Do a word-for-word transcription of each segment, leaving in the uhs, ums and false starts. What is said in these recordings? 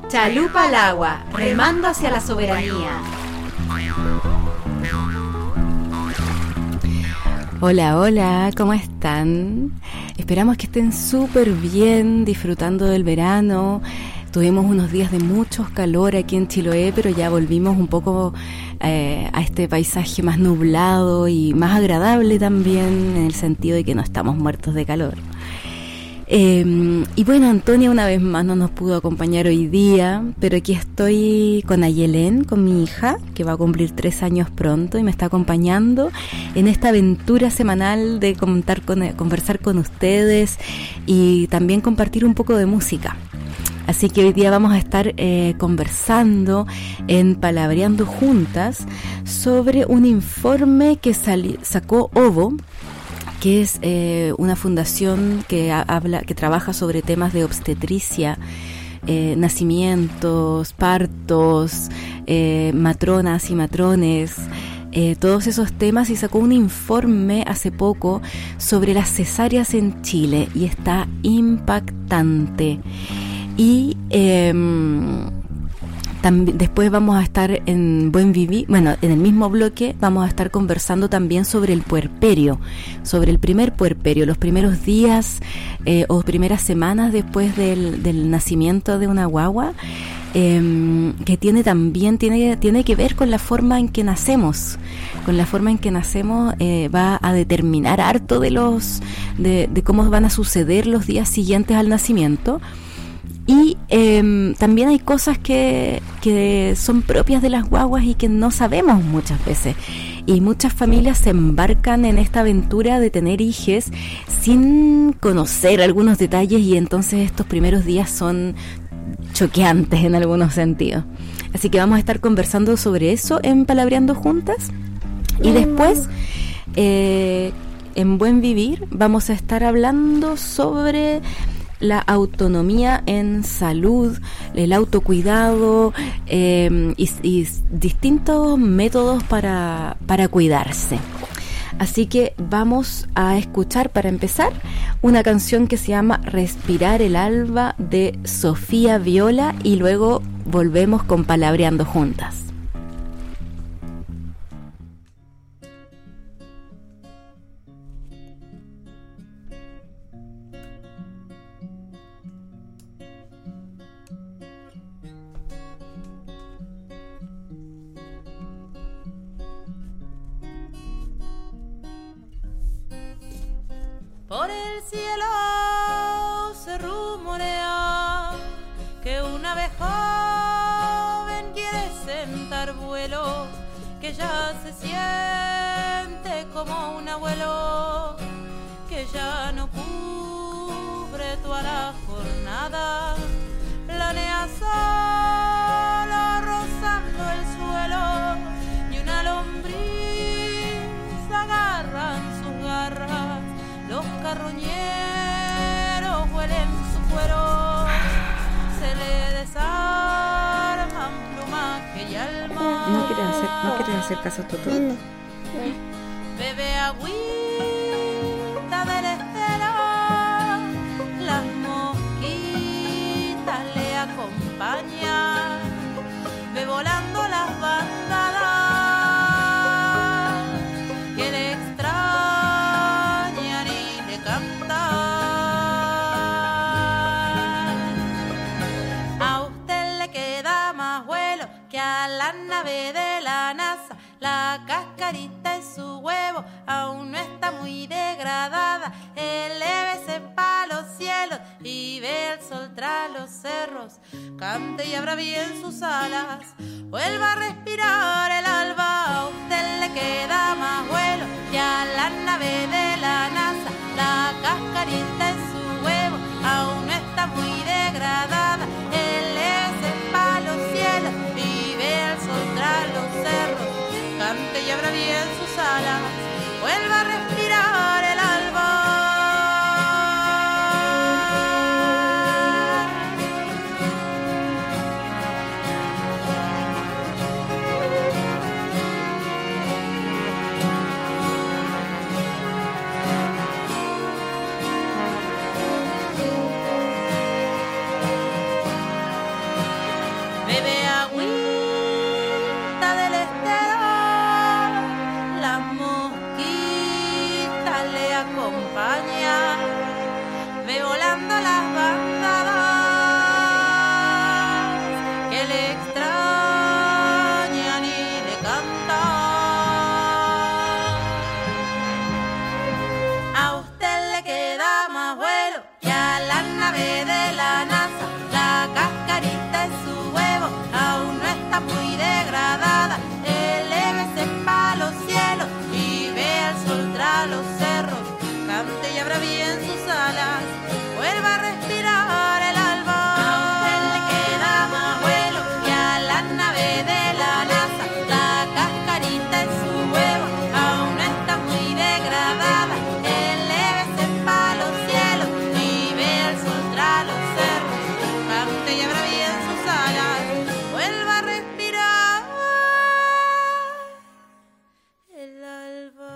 Chalupa al agua, remando hacia la soberanía. Hola, hola, ¿cómo están? Esperamos que estén súper bien, disfrutando del verano. Tuvimos unos días de mucho calor aquí en Chiloé, pero ya volvimos un poco eh, a este paisaje más nublado y más agradable también, en el sentido de que no estamos muertos de calor. Eh, y bueno, Antonia una vez más no nos pudo acompañar hoy día, pero aquí estoy con Ayelén, con mi hija, que va a cumplir tres años pronto y me está acompañando en esta aventura semanal de contar con, conversar con ustedes y también compartir un poco de música. Así que hoy día vamos a estar eh, conversando en Palabreando Juntas sobre un informe que sali- sacó OVO, que es eh, una fundación que ha, habla, que trabaja sobre temas de obstetricia, eh, nacimientos, partos, eh, matronas y matrones, eh, todos esos temas, y sacó un informe hace poco sobre las cesáreas en Chile y está impactante. Y eh, también después vamos a estar en Buen Vivir, bueno, en el mismo bloque vamos a estar conversando también sobre el puerperio, sobre el primer puerperio, los primeros días eh, o primeras semanas después del, del nacimiento de una guagua, eh, que tiene también tiene tiene que ver con la forma en que nacemos, con la forma en que nacemos eh, va a determinar harto de los de, de cómo van a suceder los días siguientes al nacimiento. Y eh, también hay cosas que, que son propias de las guaguas y que no sabemos muchas veces. Y muchas familias se embarcan en esta aventura de tener hijes sin conocer algunos detalles, y entonces estos primeros días son choqueantes en algunos sentidos. Así que vamos a estar conversando sobre eso en Palabreando Juntas. Y después, eh, en Buen Vivir, vamos a estar hablando sobre la autonomía en salud, el autocuidado eh, y, y distintos métodos para, para cuidarse. Así que vamos a escuchar, para empezar, una canción que se llama Respirar el Alba de Sofía Viola, y luego volvemos con Palabreando Juntas. Por el cielo se rumorea que una vez joven quiere sentar vuelo, que ya se siente como un abuelo, que ya no cubre toda la jornada, planea solo rozando el suelo, y una lombriz agarra en sus garras. Los carroñeros huelen su cuero, se le desarman plumaje y alma. No quieren hacer, no quieren hacer caso a Toto. No. Bebe agüita del estero, las mosquitas le acompañan, ve volando las bandadas que le extrañan y le cantan. A usted le queda más vuelo que a la nave de la NASA. La cascarita en su huevo aún no está muy degradada. Elévese pa' los cielos y ve el sol tras los cerros. Cante y abra bien sus alas, vuelva a respirar el alba. A usted le queda más vuelo que a la nave de la NASA. La cascarita en su huevo aún no está muy degradada. Elévese pa' los cielos y ve el sol tras los cerros. Cante y abra bien sus alas, vuelva a respirar el alba. nave de la NASA, la cascarita en su huevo aún no está muy degradada. Elévese pa' los cielos y ve al sol tras los cerros, cante y abra bien sus alas, vuelva a respirar el alba. A usted le queda más vuelo que a la nave de la NASA, la cascarita en su huevo aún no está muy degradada. Elévese pa' los cielos y ve al sol tras los cerros, cante y abra bien sus alas, vuelva a respirar el alba.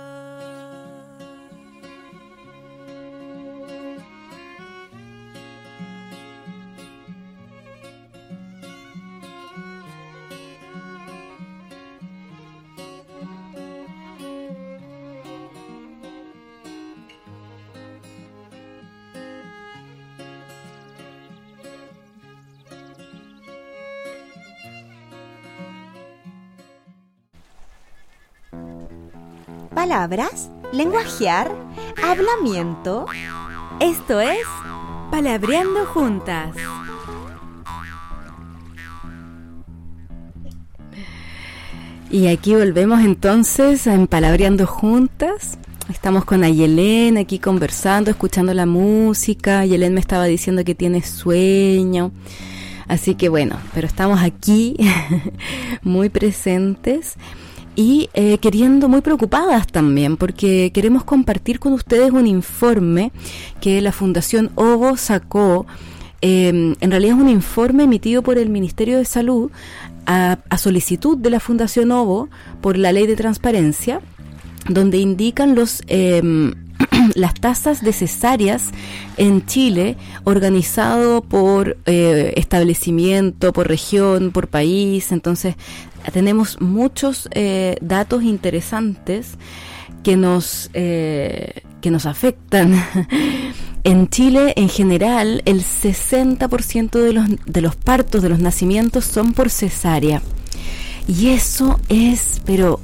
Palabras, lenguajear, hablamiento. Esto es Palabreando Juntas. Y aquí volvemos entonces a Palabreando Juntas. Estamos con Ayelén aquí conversando, escuchando la música. Ayelén me estaba diciendo que tiene sueño. Así que bueno, pero estamos aquí muy presentes. Y eh, queriendo, muy preocupadas también, porque queremos compartir con ustedes un informe que la Fundación Ovo sacó. Eh, en realidad es un informe emitido por el Ministerio de Salud a, a solicitud de la Fundación Ovo por la Ley de Transparencia, donde indican los eh, las tasas de cesáreas en Chile, organizado por eh, establecimiento, por región, por país. Entonces tenemos muchos eh, datos interesantes que nos eh, que nos afectan. En Chile, en general, el sesenta por ciento de los de los partos, de los nacimientos, son por cesárea. Y eso es, pero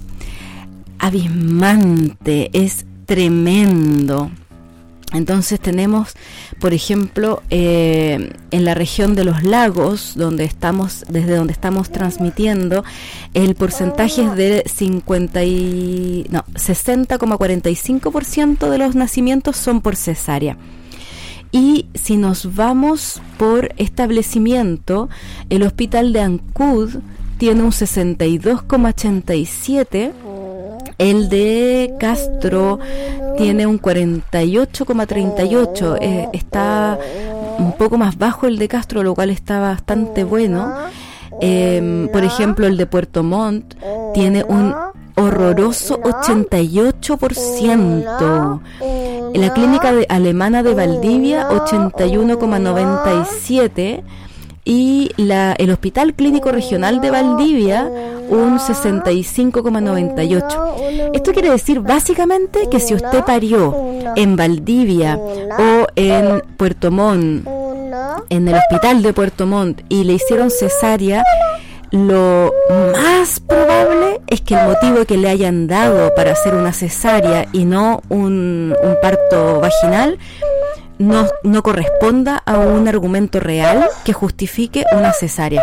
abismante, es tremendo. Entonces tenemos, por ejemplo, eh, en la región de los lagos, donde estamos, desde donde estamos transmitiendo, el porcentaje es de cincuenta y, no, sesenta coma cuarenta y cinco por ciento de los nacimientos son por cesárea. Y si nos vamos por establecimiento, el hospital de Ancud tiene un sesenta y dos coma ochenta y siete por ciento. El de Castro tiene un cuarenta y ocho coma treinta y ocho, eh, está un poco más bajo el de Castro, lo cual está bastante bueno. Eh, por ejemplo, el de Puerto Montt tiene un horroroso ochenta y ocho por ciento. En la clínica de, alemana de Valdivia, ochenta y uno coma noventa y siete por ciento. Y la, el Hospital Clínico Regional de Valdivia, un sesenta y cinco coma noventa y ocho por ciento. Esto quiere decir básicamente que si usted parió en Valdivia o en Puerto Montt, en el Hospital de Puerto Montt, y le hicieron cesárea, lo más probable es que el motivo que le hayan dado para hacer una cesárea y no un, un parto vaginal No, no corresponda a un argumento real que justifique una cesárea.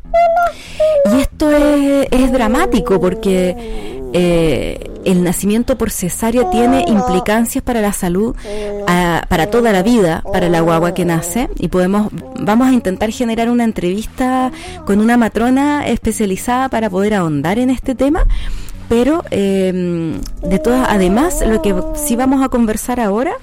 Y esto es, es dramático porque eh, el nacimiento por cesárea tiene implicancias para la salud, a, para toda la vida, para la guagua que nace. Y podemos, vamos a intentar generar una entrevista con una matrona especializada para poder ahondar en este tema. Pero eh, de todas, además, lo que sí vamos a conversar ahora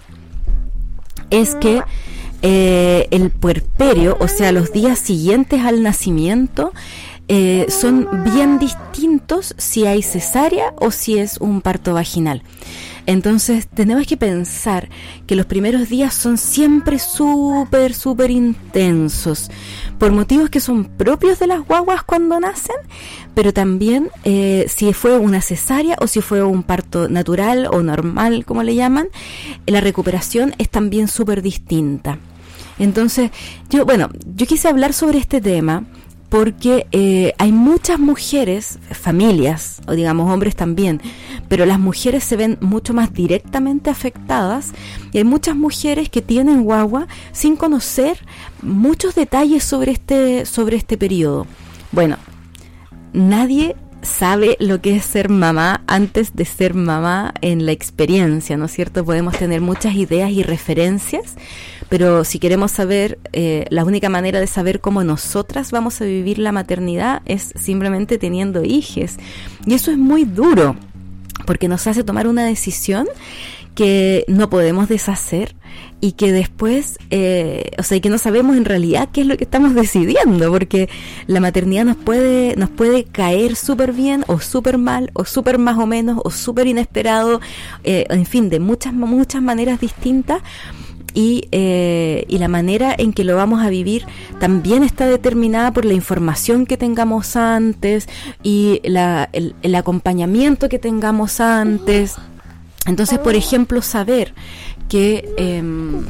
es que eh, el puerperio, o sea, los días siguientes al nacimiento, eh, son bien distintos si hay cesárea o si es un parto vaginal. Entonces tenemos que pensar que los primeros días son siempre súper, súper intensos, por motivos que son propios de las guaguas cuando nacen, pero también eh, si fue una cesárea o si fue un parto natural o normal, como le llaman, la recuperación es también súper distinta. Entonces, yo, bueno, yo quise hablar sobre este tema porque eh, hay muchas mujeres, familias, o digamos hombres también, pero las mujeres se ven mucho más directamente afectadas, y hay muchas mujeres que tienen guagua sin conocer muchos detalles sobre este, sobre este periodo. Bueno, nadie sabe lo que es ser mamá antes de ser mamá en la experiencia, ¿no es cierto? Podemos tener muchas ideas y referencias, pero si queremos saber, eh, la única manera de saber cómo nosotras vamos a vivir la maternidad es simplemente teniendo hijos, y eso es muy duro, porque nos hace tomar una decisión que no podemos deshacer y que después, eh, o sea, que no sabemos en realidad qué es lo que estamos decidiendo, porque la maternidad nos puede nos puede caer súper bien o súper mal o súper más o menos o súper inesperado, eh, en fin, de muchas muchas maneras distintas. Y, eh, y la manera en que lo vamos a vivir también está determinada por la información que tengamos antes y la, el, el acompañamiento que tengamos antes. Entonces, por ejemplo, saber que, eh,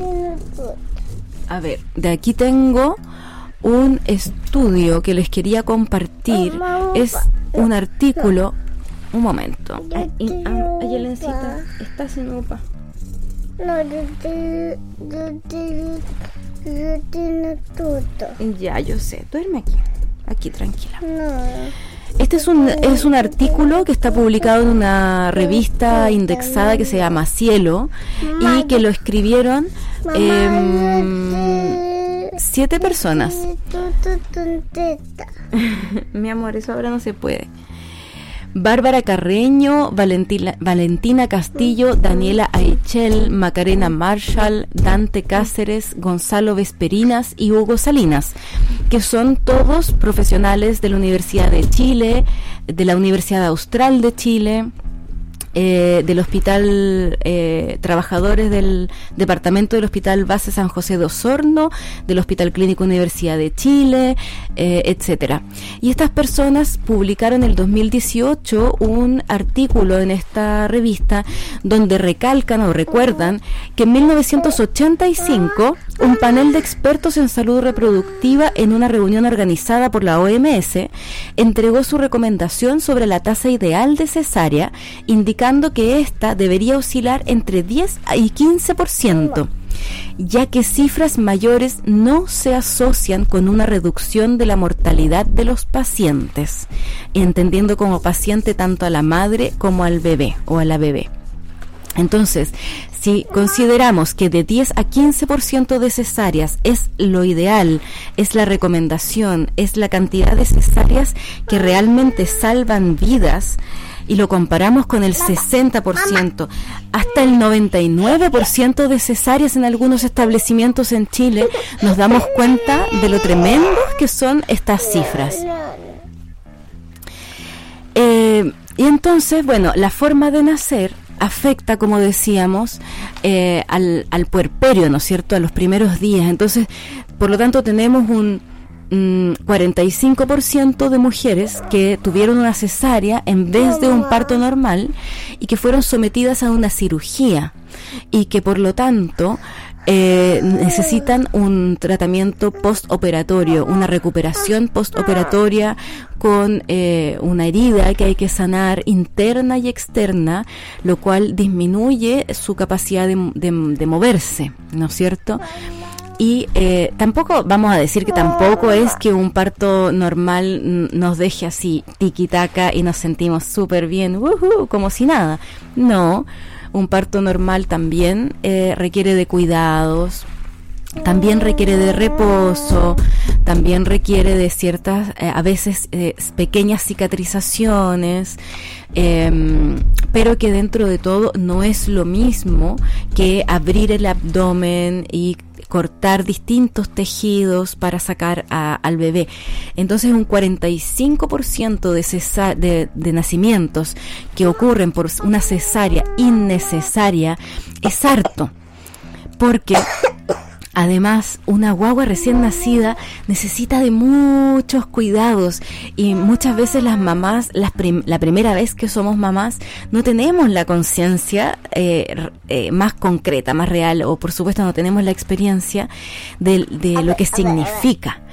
a ver, de aquí tengo un estudio que les quería compartir. Es un artículo. Un momento. Ay, ay, Elencita, estás en upa. No, yo te, yo te, yo tengo todo. Ya, yo sé. Duerme aquí. Aquí, tranquila. No. Este es un, es un artículo que está publicado en una revista indexada que se llama Cielo y que lo escribieron eh, siete personas. Mi amor, eso ahora no se puede. Bárbara Carreño, Valentina, Valentina Castillo, Daniela Aichel, Macarena Marshall, Dante Cáceres, Gonzalo Vesperinas y Hugo Salinas, que son todos profesionales de la Universidad de Chile, de la Universidad Austral de Chile, eh, del Hospital, eh, trabajadores del Departamento del Hospital Base San José de Osorno, del Hospital Clínico Universidad de Chile, eh, etcétera. Y estas personas publicaron en el dos mil dieciocho un artículo en esta revista donde recalcan o recuerdan que en mil novecientos ochenta y cinco un panel de expertos en salud reproductiva en una reunión organizada por la O M S entregó su recomendación sobre la tasa ideal de cesárea, indicando que ésta debería oscilar entre diez y quince por ciento, ya que cifras mayores no se asocian con una reducción de la mortalidad de los pacientes, entendiendo como paciente tanto a la madre como al bebé o a la bebé. Entonces, si consideramos que de diez a quince por ciento de cesáreas es lo ideal, es la recomendación, es la cantidad de cesáreas que realmente salvan vidas, y lo comparamos con el sesenta por ciento, hasta el noventa y nueve por ciento de cesáreas en algunos establecimientos en Chile, nos damos cuenta de lo tremendos que son estas cifras. Eh, y entonces, bueno, la forma de nacer afecta, como decíamos, eh, al, al puerperio, ¿no es cierto?, a los primeros días. Entonces, por lo tanto, tenemos un mm, cuarenta y cinco por ciento de mujeres que tuvieron una cesárea en vez de un parto normal y que fueron sometidas a una cirugía y que, por lo tanto, Eh, necesitan un tratamiento postoperatorio, una recuperación postoperatoria con eh, una herida que hay que sanar interna y externa, lo cual disminuye su capacidad de, de, de moverse, ¿no es cierto? Y eh, tampoco, vamos a decir que tampoco es que un parto normal nos deje así tiquitaca y nos sentimos súper bien, uh-huh, como si nada. No, un parto normal también eh, requiere de cuidados, también requiere de reposo, también requiere de ciertas, eh, a veces eh, pequeñas cicatrizaciones, eh, pero que dentro de todo no es lo mismo que abrir el abdomen y cortar distintos tejidos para sacar a, al bebé. Entonces, un cuarenta y cinco por ciento de, cesa- de, de nacimientos que ocurren por una cesárea innecesaria es harto, porque además, una guagua recién nacida necesita de muchos cuidados y muchas veces las mamás, las prim- la primera vez que somos mamás, no tenemos la conciencia eh, eh, más concreta, más real, o por supuesto no tenemos la experiencia de, de lo que significa.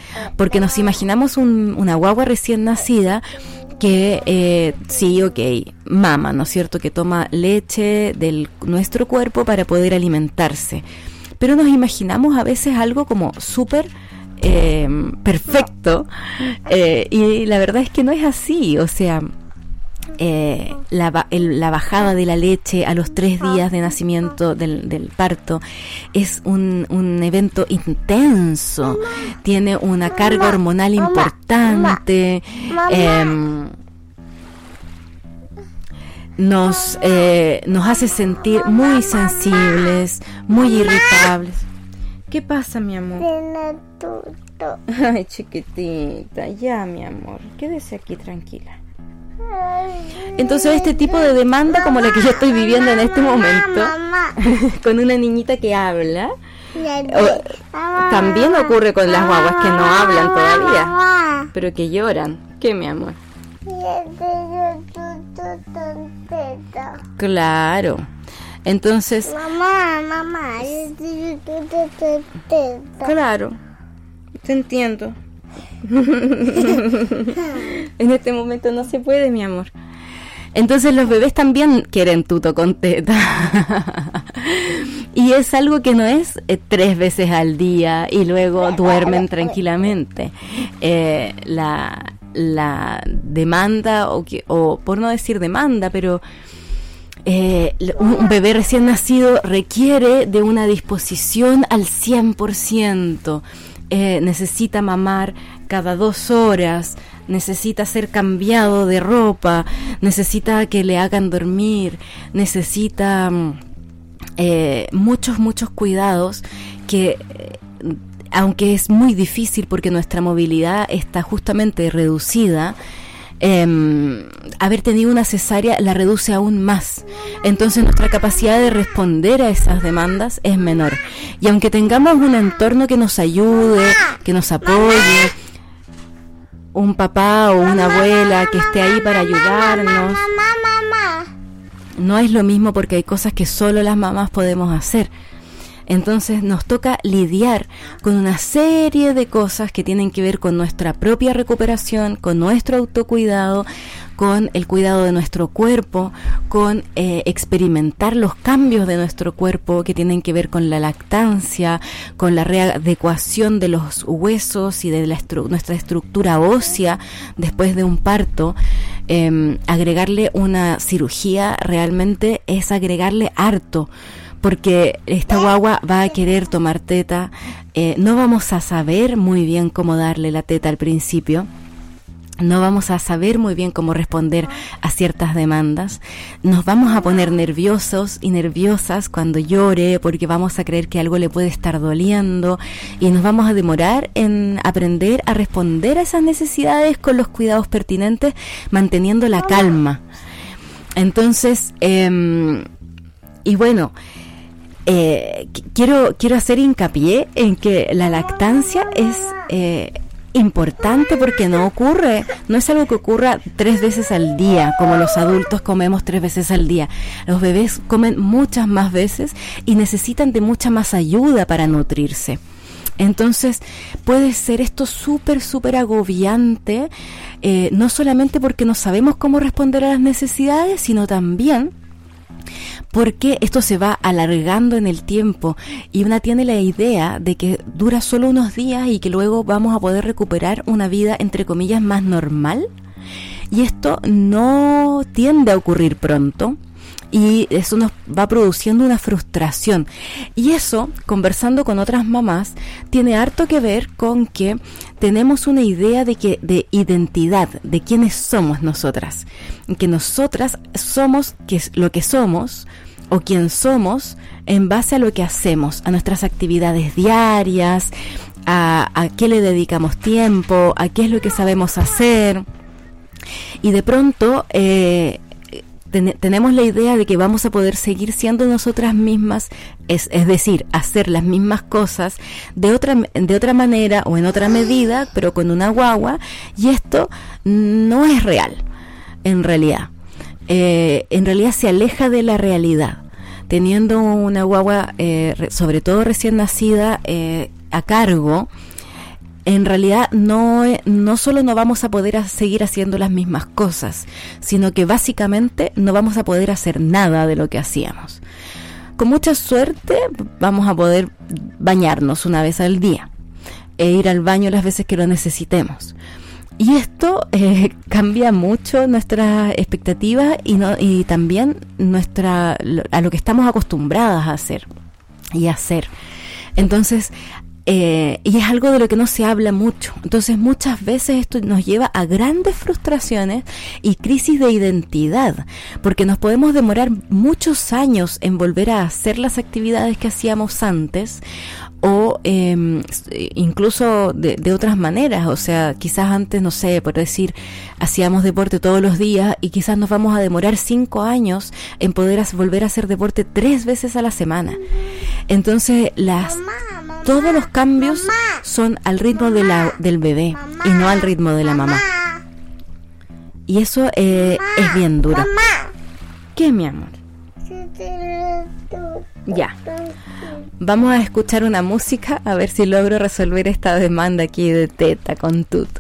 porque nos imaginamos un, una guagua recién nacida que eh, sí, ok, mama, ¿no es cierto?, que toma leche de nuestro cuerpo para poder alimentarse, pero nos imaginamos a veces algo como súper eh, perfecto, eh, y la verdad es que no es así. O sea, eh, la, el, la bajada de la leche a los tres días de nacimiento del, del parto es un, un evento intenso, tiene una carga hormonal importante, eh, nos, eh, nos hace sentir muy sensibles, muy irritables. ¿Qué pasa, mi amor? Ay, chiquitita, ya, mi amor, quédese aquí tranquila. Entonces este tipo de demanda como la que yo estoy viviendo en este momento con una niñita que habla, o, también ocurre con las guaguas que no hablan todavía, pero que lloran. ¿Qué, mi amor? Claro. Entonces, mamá, mamá, claro, te entiendo. En este momento no se puede, mi amor. Entonces los bebés también quieren tuto con teta. Y es algo que no es eh, tres veces al día y luego duermen tranquilamente. Eh, la, la demanda, o, que, o por no decir demanda, pero eh, un, un bebé recién nacido requiere de una disposición al cien por ciento. Eh, necesita mamar cada dos horas, necesita ser cambiado de ropa, necesita que le hagan dormir, necesita eh, muchos, muchos cuidados que, eh, aunque es muy difícil porque nuestra movilidad está justamente reducida, eh, haber tenido una cesárea la reduce aún más. Entonces nuestra capacidad de responder a esas demandas es menor. Y aunque tengamos un entorno que nos ayude, que nos apoye, un papá o una abuela que esté ahí para ayudarnos, no es lo mismo porque hay cosas que solo las mamás podemos hacer. Entonces nos toca lidiar con una serie de cosas que tienen que ver con nuestra propia recuperación, con nuestro autocuidado, con el cuidado de nuestro cuerpo, con eh, experimentar los cambios de nuestro cuerpo que tienen que ver con la lactancia, con la readecuación de los huesos y de la estru- nuestra estructura ósea después de un parto. Eh, agregarle una cirugía realmente es agregarle harto, porque esta guagua va a querer tomar teta, eh, no vamos a saber muy bien cómo darle la teta al principio, no vamos a saber muy bien cómo responder a ciertas demandas, nos vamos a poner nerviosos y nerviosas cuando llore porque vamos a creer que algo le puede estar doliendo y nos vamos a demorar en aprender a responder a esas necesidades con los cuidados pertinentes, manteniendo la calma. Entonces, eh, y bueno, Eh, quiero quiero hacer hincapié en que la lactancia es eh, importante porque no ocurre, no es algo que ocurra tres veces al día, como los adultos comemos tres veces al día. Los bebés comen muchas más veces y necesitan de mucha más ayuda para nutrirse. Entonces puede ser esto súper, súper agobiante, eh, no solamente porque no sabemos cómo responder a las necesidades, sino también porque esto se va alargando en el tiempo y una tiene la idea de que dura solo unos días y que luego vamos a poder recuperar una vida entre comillas más normal, y esto no tiende a ocurrir pronto y eso nos va produciendo una frustración, y eso, conversando con otras mamás, tiene harto que ver con que tenemos una idea de que de identidad, de quiénes somos nosotras, que nosotras somos que es lo que somos o quién somos en base a lo que hacemos, a nuestras actividades diarias, a, a qué le dedicamos tiempo, a qué es lo que sabemos hacer, y de pronto eh, ten, tenemos la idea de que vamos a poder seguir siendo nosotras mismas, es, es decir, hacer las mismas cosas de otra, de otra manera o en otra medida, pero con una guagua, y esto no es real, en realidad. Eh, en realidad se aleja de la realidad. Teniendo una guagua, eh, re, sobre todo recién nacida, eh, a cargo, en realidad no, no solo no vamos a poder a seguir haciendo las mismas cosas, sino que básicamente no vamos a poder hacer nada de lo que hacíamos. Con mucha suerte vamos a poder bañarnos una vez al día e ir al baño las veces que lo necesitemos. Y esto eh, cambia mucho nuestras expectativas y, no, y también nuestra a lo que estamos acostumbradas a hacer y a hacer. Entonces, eh, y es algo de lo que no se habla mucho. Entonces, muchas veces esto nos lleva a grandes frustraciones y crisis de identidad, porque nos podemos demorar muchos años en volver a hacer las actividades que hacíamos antes, o eh, incluso de, de otras maneras. O sea, quizás antes, no sé, por decir, hacíamos deporte todos los días y quizás nos vamos a demorar cinco años en poder as- volver a hacer deporte tres veces a la semana. Entonces, las Mamá, mamá, todos los cambios mamá, son al ritmo mamá, de la, del bebé mamá, y no al ritmo de la mamá. Y eso eh, es bien duro. Mamá. ¿Qué, mi amor? Ya. Vamos a escuchar una música a ver si logro resolver esta demanda aquí de Teta con Tuto.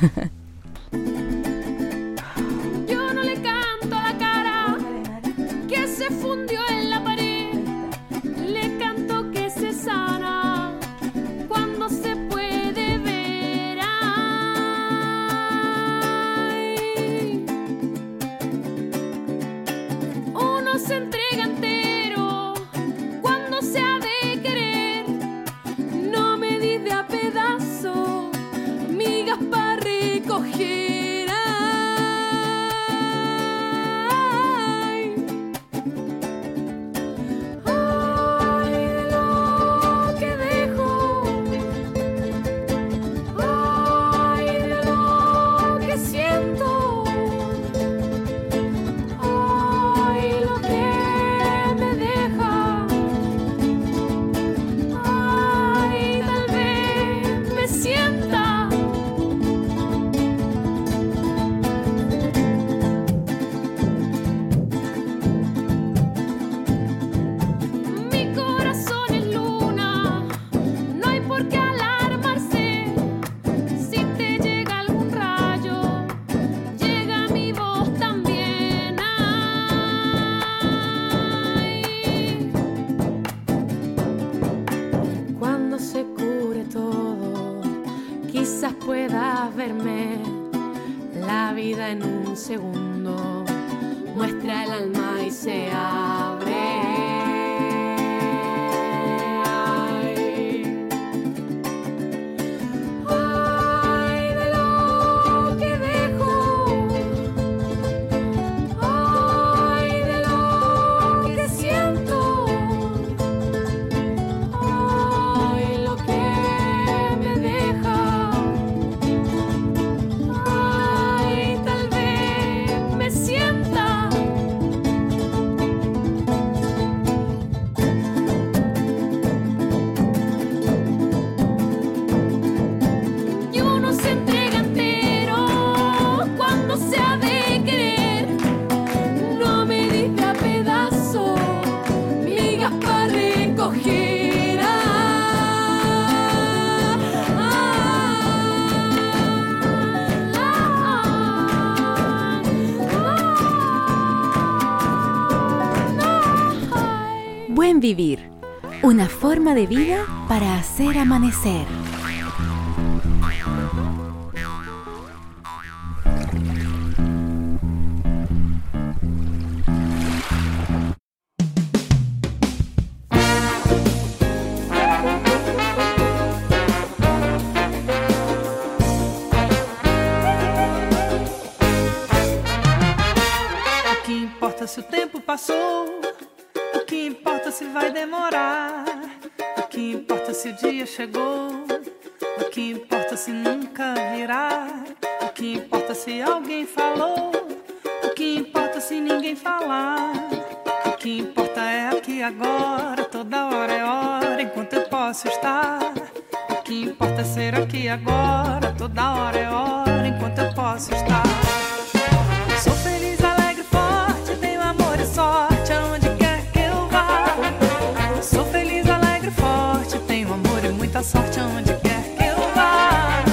Yo no le canto a la cara que se fundió en la pared. Le canto que se sana cuando se puede ver. Ay. Uno se entrega entero cuando se ha de querer. No me di de a pedazo migas para recoger. Ay. Ay, de lo que dejo. Ay, de lo que siento. Ay, lo que me deja. Ay, tal vez me sienta. Mi corazón es luna, no hay por qué alarmarse. Si te llega algún rayo, llega mi voz también. Ay. Cuando se cure todo, quizás puedas verme. La vida en un segundo muestra el alma y se abre. Ay. Ay, de lo que dejo. Ay, de lo que siento. Ay, lo que me deja. Ay, tal vez me sienta. Y uno se entrega entero cuando se ha de querer. No me diste a pedazo migas para recoger. Ah, ah, ah. Buen vivir, una forma de vida para hacer amanecer. O que importa se o tempo passou? O que importa se vai demorar? O que importa se o dia chegou? O que importa se nunca virá? O que importa se alguém falou? O que importa se ninguém falar? O que importa é aqui agora, toda hora é hora, enquanto eu posso estar. O que importa é ser aqui agora, toda hora é hora, enquanto eu posso estar. Sou feliz, alegre, forte, tenho amor e sorte aonde quer que eu vá. Sou feliz, alegre, forte, tenho amor e muita sorte aonde quer que eu vá.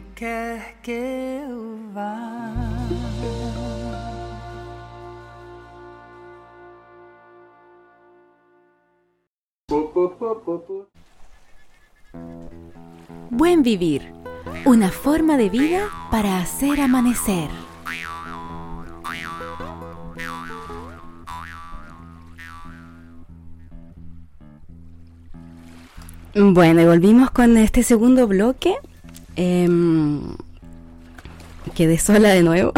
onde quer que eu vá. Buen vivir, una forma de vida para hacer amanecer. Bueno, y volvimos con este segundo bloque. Eh, quedé sola de nuevo.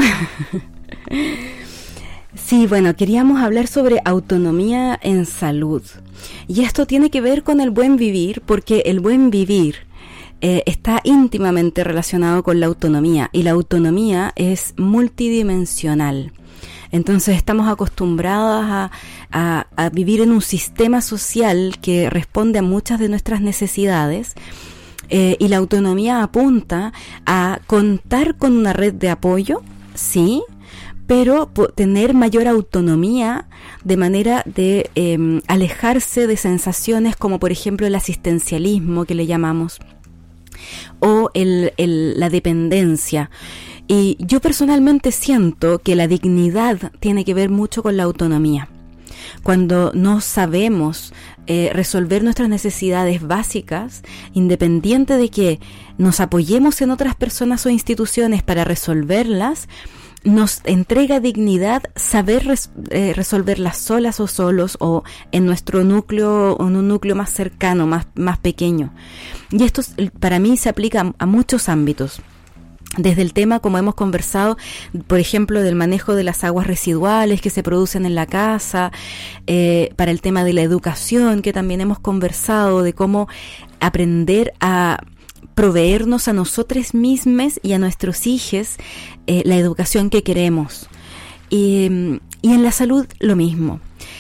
Sí, bueno, queríamos hablar sobre autonomía en salud. Y esto tiene que ver con el buen vivir, porque el buen vivir eh, está íntimamente relacionado con la autonomía, y la autonomía es multidimensional. Entonces estamos acostumbrados a, a, a vivir en un sistema social que responde a muchas de nuestras necesidades, eh, y la autonomía apunta a contar con una red de apoyo, sí, pero tener mayor autonomía de manera de eh, alejarse de sensaciones como por ejemplo el asistencialismo que le llamamos, o el, el, la dependencia. Y yo personalmente siento que la dignidad tiene que ver mucho con la autonomía. Cuando no sabemos eh, resolver nuestras necesidades básicas, independiente de que nos apoyemos en otras personas o instituciones para resolverlas, nos entrega dignidad saber res, eh, resolverlas solas o solos, o en nuestro núcleo, o en un núcleo más cercano, más, más pequeño. Y esto para mí se aplica a, a muchos ámbitos. Desde el tema, como hemos conversado, por ejemplo, del manejo de las aguas residuales que se producen en la casa, eh, para el tema de la educación, que también hemos conversado, de cómo aprender a proveernos a nosotros mismos y a nuestros hijos eh, la educación que queremos. Y, y en la salud lo mismo.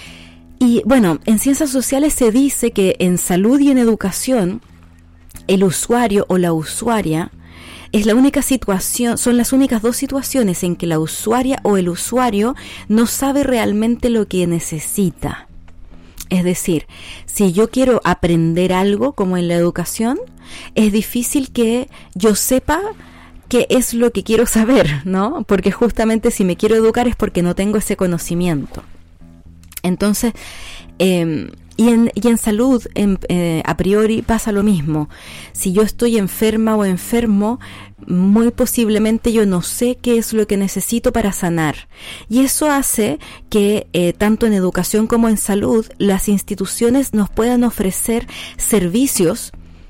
Y bueno, en ciencias sociales se dice que en salud y en educación, el usuario o la usuaria es la única situación, son las únicas dos situaciones en que la usuaria o el usuario no sabe realmente lo que necesita. Es decir, si yo quiero aprender algo, como en la educación, es difícil que yo sepa qué es lo que quiero saber, ¿no? Porque justamente si me quiero educar es porque no tengo ese conocimiento. Entonces, eh, y, en, y en salud, en, eh, a priori, pasa lo mismo. Si yo estoy enferma o enfermo, muy posiblemente yo no sé qué es lo que necesito para sanar. Y eso hace que, eh, tanto en educación como en salud, las instituciones nos puedan ofrecer servicios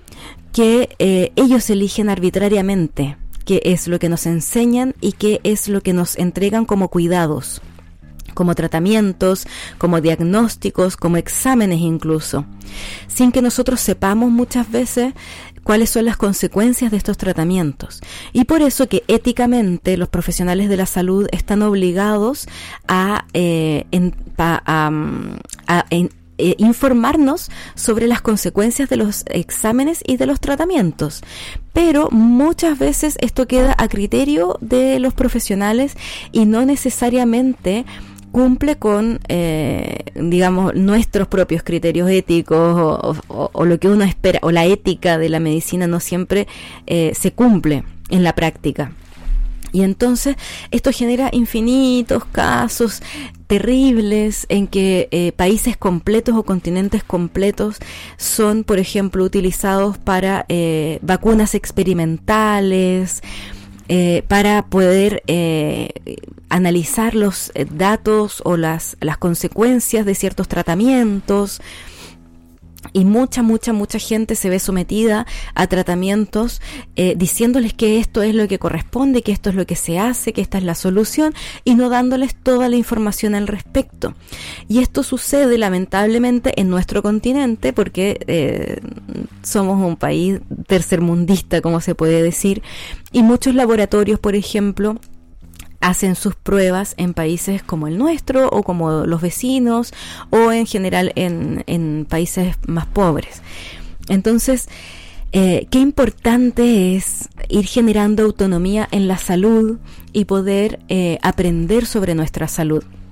que eh, ellos eligen arbitrariamente, qué es lo que nos enseñan y qué es lo que nos entregan como cuidados, como tratamientos, como diagnósticos, como exámenes incluso, sin que nosotros sepamos muchas veces cuáles son las consecuencias de estos tratamientos. Y por eso que éticamente los profesionales de la salud están obligados a, eh, en, a, a, a en, Eh, informarnos sobre las consecuencias de los exámenes y de los tratamientos, pero muchas veces esto queda a criterio de los profesionales y no necesariamente cumple con, eh, digamos, nuestros propios criterios éticos o, o, o lo que uno espera, o la ética de la medicina no siempre eh, se cumple en la práctica. Y entonces esto genera infinitos casos terribles en que eh, países completos o continentes completos son, por ejemplo, utilizados para eh, vacunas experimentales, eh, para poder eh, analizar los eh, datos o las, las consecuencias de ciertos tratamientos. Y mucha, mucha, mucha gente se ve sometida a tratamientos eh, diciéndoles que esto es lo que corresponde, que esto es lo que se hace, que esta es la solución, y no dándoles toda la información al respecto. Y esto sucede lamentablemente en nuestro continente porque eh, somos un país tercermundista, como se puede decir, y muchos laboratorios, por ejemplo, hacen sus pruebas en países como el nuestro o como los vecinos o en general en, en países más pobres. Entonces, eh, qué importante es ir generando autonomía en la salud y poder eh, aprender sobre nuestra salud.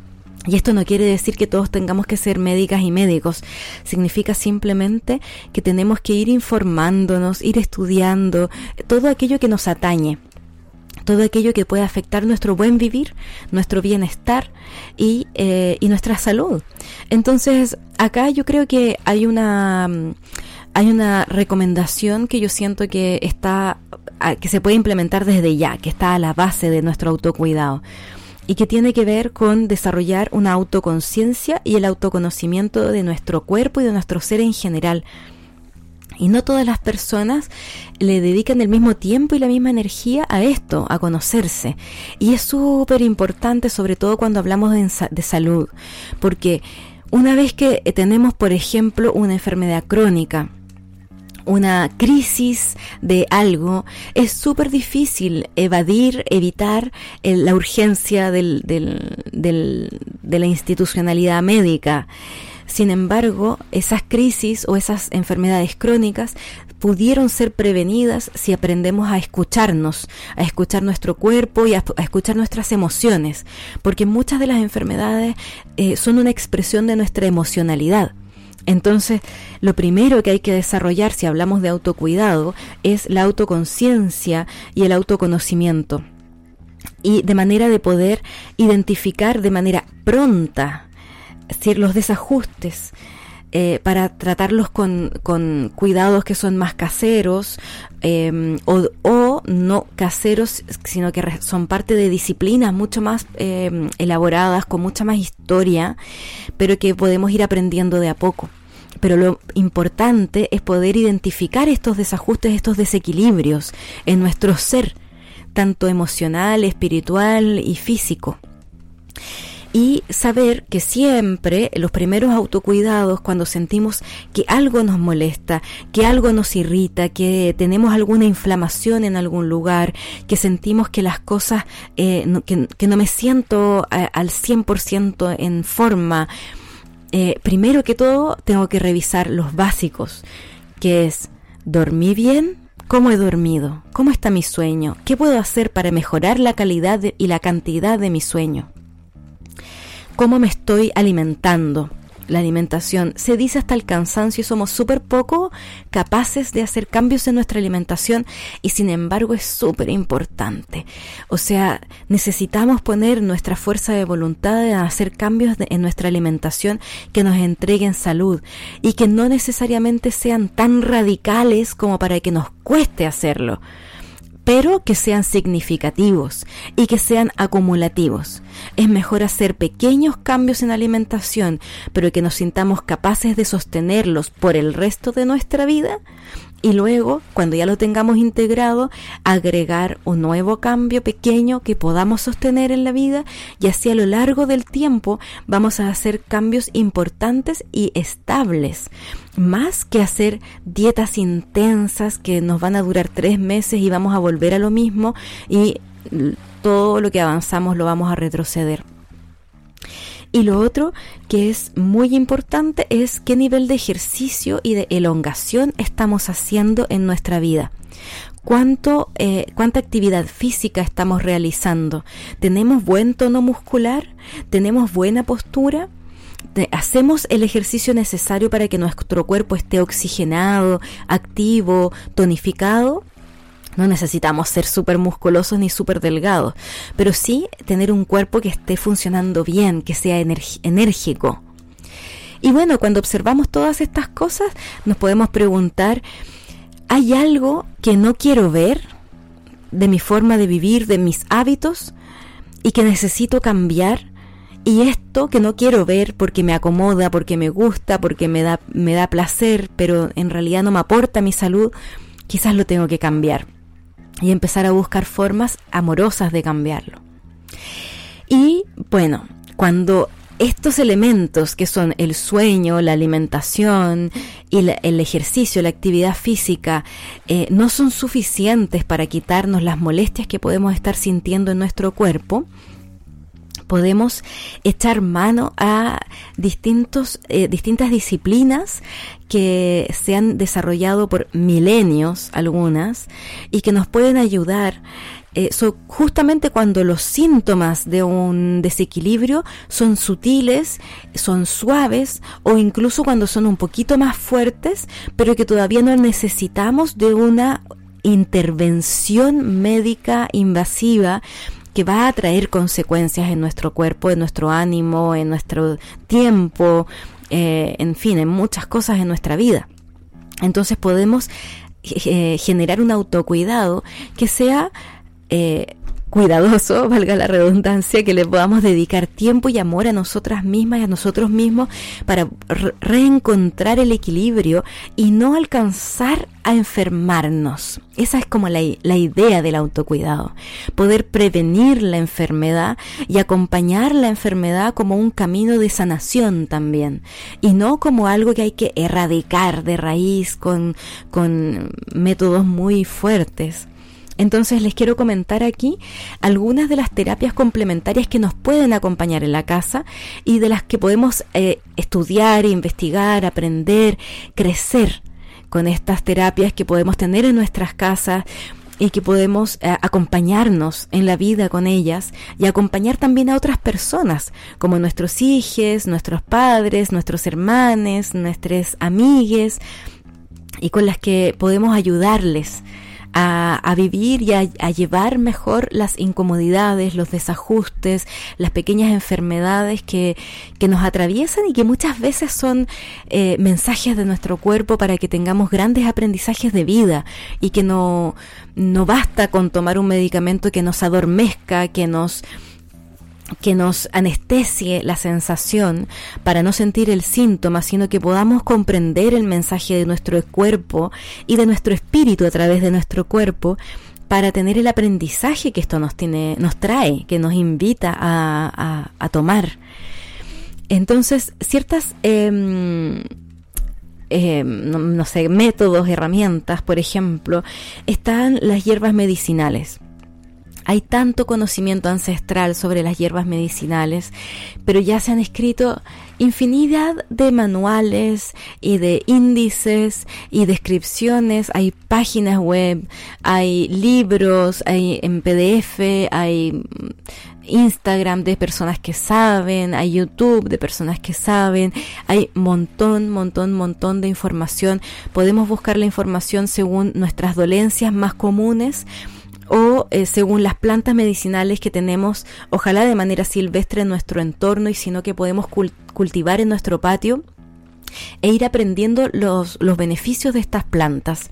Y esto no quiere decir que todos tengamos que ser médicas y médicos. Significa simplemente que tenemos que ir informándonos, ir estudiando todo aquello que nos atañe, todo aquello que puede afectar nuestro buen vivir, nuestro bienestar y, eh, y nuestra salud. Entonces, acá yo creo que hay una, hay una recomendación que yo siento que está, que se puede implementar desde ya, que está a la base de nuestro autocuidado, y que tiene que ver con desarrollar una autoconciencia y el autoconocimiento de nuestro cuerpo y de nuestro ser en general. Y no todas las personas le dedican el mismo tiempo y la misma energía a esto, a conocerse. Y es súper importante, sobre todo cuando hablamos de, de salud, porque una vez que tenemos, por ejemplo, una enfermedad crónica, una crisis de algo, es súper difícil evadir, evitar el, la urgencia del, del, del, de la institucionalidad médica. Sin embargo, esas crisis o esas enfermedades crónicas pudieron ser prevenidas si aprendemos a escucharnos, a escuchar nuestro cuerpo y a, a escuchar nuestras emociones, porque muchas de las enfermedades eh, son una expresión de nuestra emocionalidad. Entonces, lo primero que hay que desarrollar si hablamos de autocuidado es la autoconciencia y el autoconocimiento, y de manera de poder identificar de manera pronta decir, los desajustes eh, para tratarlos con, con cuidados que son más caseros eh, o, o no caseros, sino que son parte de disciplinas mucho más eh, elaboradas, con mucha más historia, pero que podemos ir aprendiendo de a poco. Pero lo importante es poder identificar estos desajustes, estos desequilibrios en nuestro ser, tanto emocional, espiritual y físico. Y saber que siempre los primeros autocuidados, cuando sentimos que algo nos molesta, que algo nos irrita, que tenemos alguna inflamación en algún lugar, que sentimos que las cosas, eh, no, que, que no me siento a, al cien por ciento en forma, eh, primero que todo tengo que revisar los básicos, que es, ¿dormí bien? ¿Cómo he dormido? ¿Cómo está mi sueño? ¿Qué puedo hacer para mejorar la calidad de, y la cantidad de mi sueño? ¿Cómo me estoy alimentando? La alimentación, se dice hasta el cansancio, y somos súper poco capaces de hacer cambios en nuestra alimentación, y sin embargo es súper importante. O sea, necesitamos poner nuestra fuerza de voluntad en hacer cambios de, en nuestra alimentación que nos entreguen salud, y que no necesariamente sean tan radicales como para que nos cueste hacerlo, pero que sean significativos y que sean acumulativos. Es mejor hacer pequeños cambios en alimentación, pero que nos sintamos capaces de sostenerlos por el resto de nuestra vida, y luego, cuando ya lo tengamos integrado, agregar un nuevo cambio pequeño que podamos sostener en la vida, y así a lo largo del tiempo vamos a hacer cambios importantes y estables, más que hacer dietas intensas que nos van a durar tres meses y vamos a volver a lo mismo, y todo lo que avanzamos lo vamos a retroceder. Y lo otro que es muy importante es qué nivel de ejercicio y de elongación estamos haciendo en nuestra vida. ¿Cuánto, eh, cuánta actividad física estamos realizando? ¿Tenemos buen tono muscular? ¿Tenemos buena postura? ¿Hacemos el ejercicio necesario para que nuestro cuerpo esté oxigenado, activo, tonificado? No necesitamos ser súper musculosos ni súper delgados, pero sí tener un cuerpo que esté funcionando bien, que sea energ- enérgico. Y bueno, cuando observamos todas estas cosas, nos podemos preguntar, ¿hay algo que no quiero ver de mi forma de vivir, de mis hábitos, y que necesito cambiar? Y esto que no quiero ver porque me acomoda, porque me gusta, porque me da, me da placer, pero en realidad no me aporta a mi salud, quizás lo tengo que cambiar. Y empezar a buscar formas amorosas de cambiarlo. Y bueno, cuando estos elementos que son el sueño, la alimentación y la, el ejercicio, la actividad física, eh, no son suficientes para quitarnos las molestias que podemos estar sintiendo en nuestro cuerpo, podemos echar mano a distintos, eh, distintas disciplinas que se han desarrollado por milenios, algunas, y que nos pueden ayudar eh, so, justamente cuando los síntomas de un desequilibrio son sutiles, son suaves, o incluso cuando son un poquito más fuertes, pero que todavía no necesitamos de una intervención médica invasiva que va a traer consecuencias en nuestro cuerpo, en nuestro ánimo, en nuestro tiempo, eh, en fin, en muchas cosas en nuestra vida. Entonces podemos eh, generar un autocuidado que sea eh, cuidadoso, valga la redundancia, que le podamos dedicar tiempo y amor a nosotras mismas y a nosotros mismos para re- reencontrar el equilibrio y no alcanzar a enfermarnos. Esa es como la, la idea del autocuidado, poder prevenir la enfermedad y acompañar la enfermedad como un camino de sanación también, y no como algo que hay que erradicar de raíz con, con métodos muy fuertes. Entonces les quiero comentar aquí algunas de las terapias complementarias que nos pueden acompañar en la casa y de las que podemos eh, estudiar, investigar, aprender, crecer con estas terapias que podemos tener en nuestras casas y que podemos eh, acompañarnos en la vida con ellas y acompañar también a otras personas como nuestros hijos, nuestros padres, nuestros hermanos, nuestros amigues, y con las que podemos ayudarles A, a vivir y a, a llevar mejor las incomodidades, los desajustes, las pequeñas enfermedades que, que nos atraviesan y que muchas veces son eh, mensajes de nuestro cuerpo para que tengamos grandes aprendizajes de vida, y que no, no basta con tomar un medicamento que nos adormezca, que nos que nos anestesie la sensación para no sentir el síntoma, sino que podamos comprender el mensaje de nuestro cuerpo y de nuestro espíritu a través de nuestro cuerpo, para tener el aprendizaje que esto nos tiene, nos trae, que nos invita a, a, a tomar. Entonces, ciertas eh, eh, no, no sé, métodos, herramientas, por ejemplo, están las hierbas medicinales. Hay tanto conocimiento ancestral sobre las hierbas medicinales, pero ya se han escrito infinidad de manuales y de índices y descripciones. Hay páginas web, hay libros, hay en P D F, hay Instagram de personas que saben, hay YouTube de personas que saben, hay montón, montón, montón de información. Podemos buscar la información según nuestras dolencias más comunes, o eh, según las plantas medicinales que tenemos, ojalá de manera silvestre en nuestro entorno, y sino que podemos cult- cultivar en nuestro patio, e ir aprendiendo los, los beneficios de estas plantas.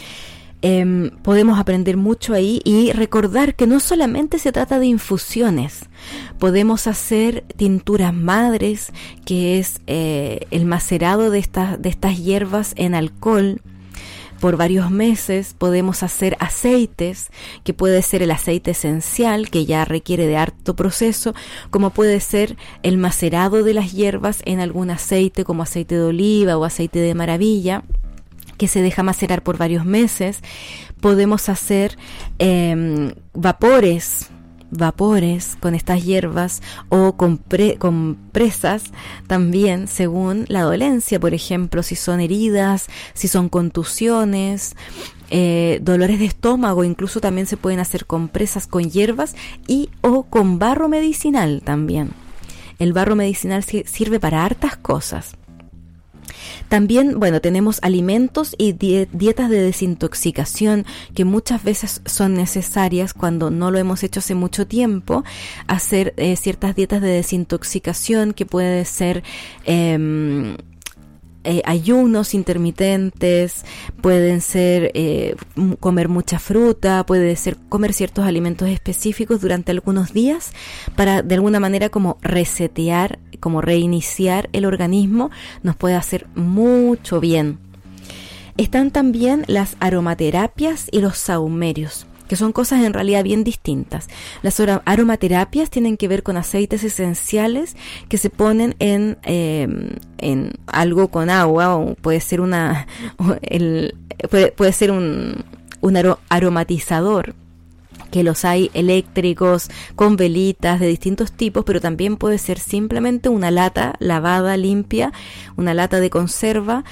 Eh, podemos aprender mucho ahí y recordar que no solamente se trata de infusiones. Podemos hacer tinturas madres, que es eh, el macerado de estas, de estas hierbas en alcohol por varios meses. Podemos hacer aceites, que puede ser el aceite esencial, que ya requiere de harto proceso, como puede ser el macerado de las hierbas en algún aceite, como aceite de oliva o aceite de maravilla, que se deja macerar por varios meses. Podemos hacer eh, vapores, vapores con estas hierbas, o compre- compresas también según la dolencia, por ejemplo, si son heridas, si son contusiones, eh, dolores de estómago. Incluso también se pueden hacer compresas con hierbas y o con barro medicinal también. El barro medicinal sirve para hartas cosas. También, bueno, tenemos alimentos y die- dietas de desintoxicación, que muchas veces son necesarias cuando no lo hemos hecho hace mucho tiempo. Hacer eh, ciertas dietas de desintoxicación, que puede ser eh, eh, ayunos intermitentes, pueden ser eh, comer mucha fruta, puede ser comer ciertos alimentos específicos durante algunos días, para de alguna manera como resetear, como reiniciar el organismo. Nos puede hacer mucho bien. Están también las aromaterapias y los sahumerios, que son cosas en realidad bien distintas. Las aromaterapias tienen que ver con aceites esenciales que se ponen en, eh, en algo con agua, o puede ser una el, puede, puede ser un, un aro, aromatizador, que los hay eléctricos, con velitas de distintos tipos, pero también puede ser simplemente una lata lavada, limpia, una lata de conserva,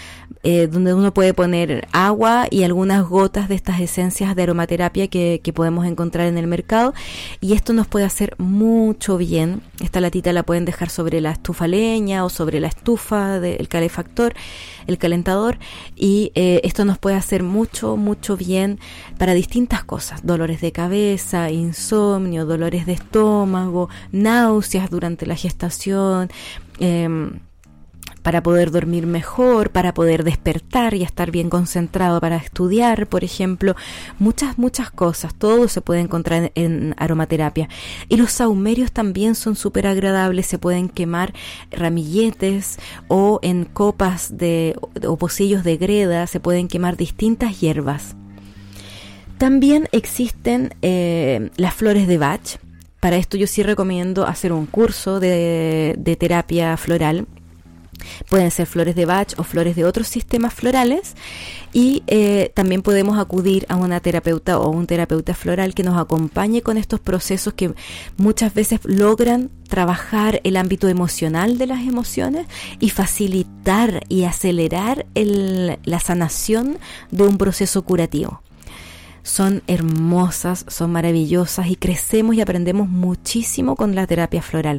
eh, donde uno puede poner agua y algunas gotas de estas esencias de aromaterapia que, que podemos encontrar en el mercado, y esto nos puede hacer mucho bien. Esta latita la pueden dejar sobre la estufa leña o sobre la estufa del calefactor, el calentador, y eh, esto nos puede hacer mucho, mucho bien para distintas cosas: dolores de cabeza, insomnio, dolores de estómago, náuseas durante la gestación, eh, para poder dormir mejor, para poder despertar y estar bien concentrado para estudiar, por ejemplo. Muchas, muchas cosas. Todo se puede encontrar en, en aromaterapia. Y los sahumerios también son súper agradables. Se pueden quemar ramilletes o en copas de, o pocillos de greda. Se pueden quemar distintas hierbas. También existen eh, las flores de Bach. Para esto yo sí recomiendo hacer un curso de, de terapia floral. Pueden ser flores de Bach o flores de otros sistemas florales, y eh, también podemos acudir a una terapeuta o un terapeuta floral que nos acompañe con estos procesos que muchas veces logran trabajar el ámbito emocional de las emociones y facilitar y acelerar el, la sanación de un proceso curativo. Son hermosas, son maravillosas y crecemos y aprendemos muchísimo con la terapia floral.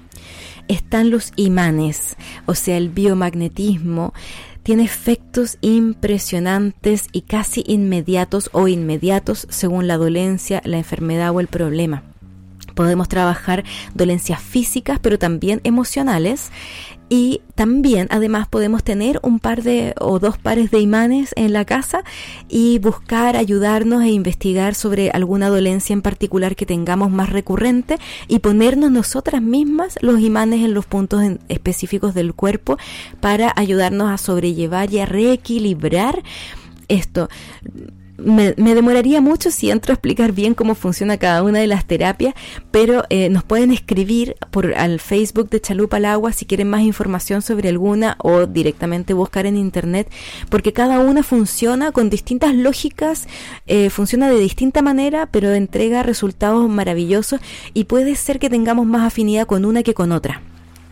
Están los imanes, o sea, el biomagnetismo. Tiene efectos impresionantes y casi inmediatos o inmediatos según la dolencia, la enfermedad o el problema. Podemos trabajar dolencias físicas, pero también emocionales. Y también, además, podemos tener un par de o dos pares de imanes en la casa y buscar ayudarnos e investigar sobre alguna dolencia en particular que tengamos más recurrente y ponernos nosotras mismas los imanes en los puntos en específicos del cuerpo para ayudarnos a sobrellevar y a reequilibrar esto. Me, me demoraría mucho si entro a explicar bien cómo funciona cada una de las terapias, pero eh, nos pueden escribir por al Facebook de Chalupa al Agua si quieren más información sobre alguna, o directamente buscar en internet, porque cada una funciona con distintas lógicas, eh, funciona de distinta manera, pero entrega resultados maravillosos, y puede ser que tengamos más afinidad con una que con otra.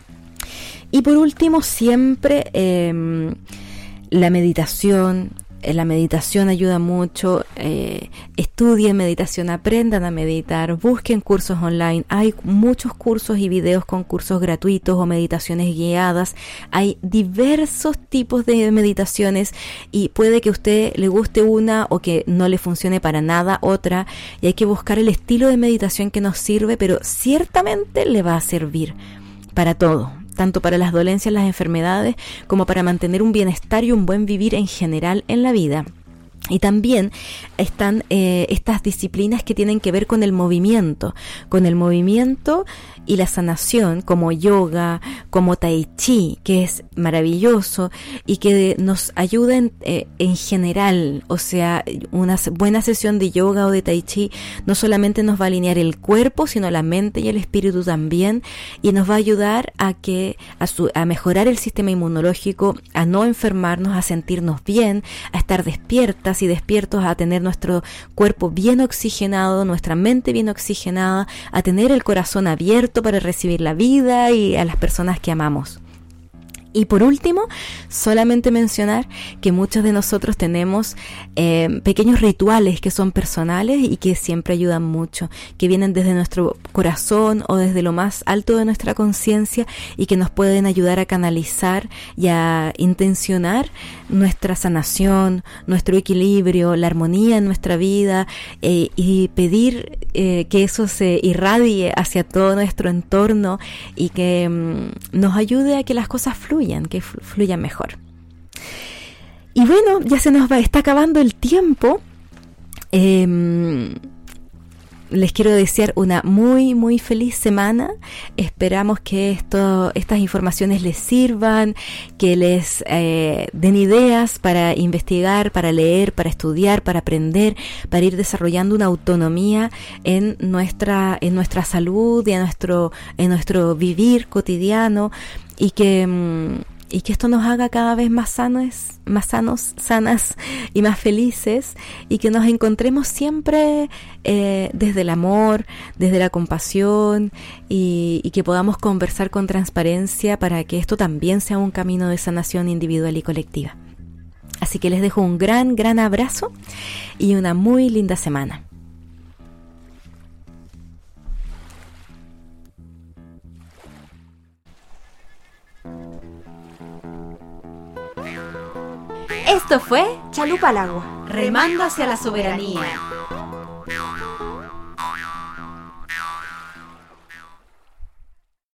Y por último, siempre eh, la meditación. La meditación ayuda mucho. Eh, estudien meditación, aprendan a meditar, busquen cursos online. Hay muchos cursos y videos con cursos gratuitos o meditaciones guiadas. Hay diversos tipos de meditaciones y puede que a usted le guste una o que no le funcione para nada otra, y hay que buscar el estilo de meditación que nos sirve, pero ciertamente le va a servir para todo, tanto para las dolencias, las enfermedades, como para mantener un bienestar y un buen vivir en general en la vida. Y también están eh, estas disciplinas que tienen que ver con el movimiento, con el movimiento y la sanación, como yoga, como tai chi, que es maravilloso y que nos ayuda en, eh, en general. O sea, una buena sesión de yoga o de tai chi no solamente nos va a alinear el cuerpo, sino la mente y el espíritu también, y nos va a ayudar a que a, su, a mejorar el sistema inmunológico, a no enfermarnos, a sentirnos bien, a estar despiertas y despiertos, a tener nuestro cuerpo bien oxigenado, nuestra mente bien oxigenada, a tener el corazón abierto para recibir la vida y a las personas que amamos. Y por último, solamente mencionar que muchos de nosotros tenemos eh, pequeños rituales que son personales y que siempre ayudan mucho, que vienen desde nuestro corazón o desde lo más alto de nuestra conciencia y que nos pueden ayudar a canalizar y a intencionar nuestra sanación, nuestro equilibrio, la armonía en nuestra vida, eh, y pedir eh, que eso se irradie hacia todo nuestro entorno y que mm, nos ayude a que las cosas fluyan, que fluyan mejor. Y bueno, ya se nos va, está acabando el tiempo. Eh, les quiero desear una muy muy feliz semana. Esperamos que esto, estas informaciones les sirvan, que les eh, den ideas para investigar, para leer, para estudiar, para aprender, para ir desarrollando una autonomía en nuestra en nuestra salud y en nuestro en nuestro vivir cotidiano, y que y que esto nos haga cada vez más sanos, más sanos, sanas y más felices, y que nos encontremos siempre eh, desde el amor, desde la compasión, y, y que podamos conversar con transparencia para que esto también sea un camino de sanación individual y colectiva. Así que les dejo un gran, gran abrazo y una muy linda semana. Esto fue Chalupa al agua. Remando hacia la soberanía.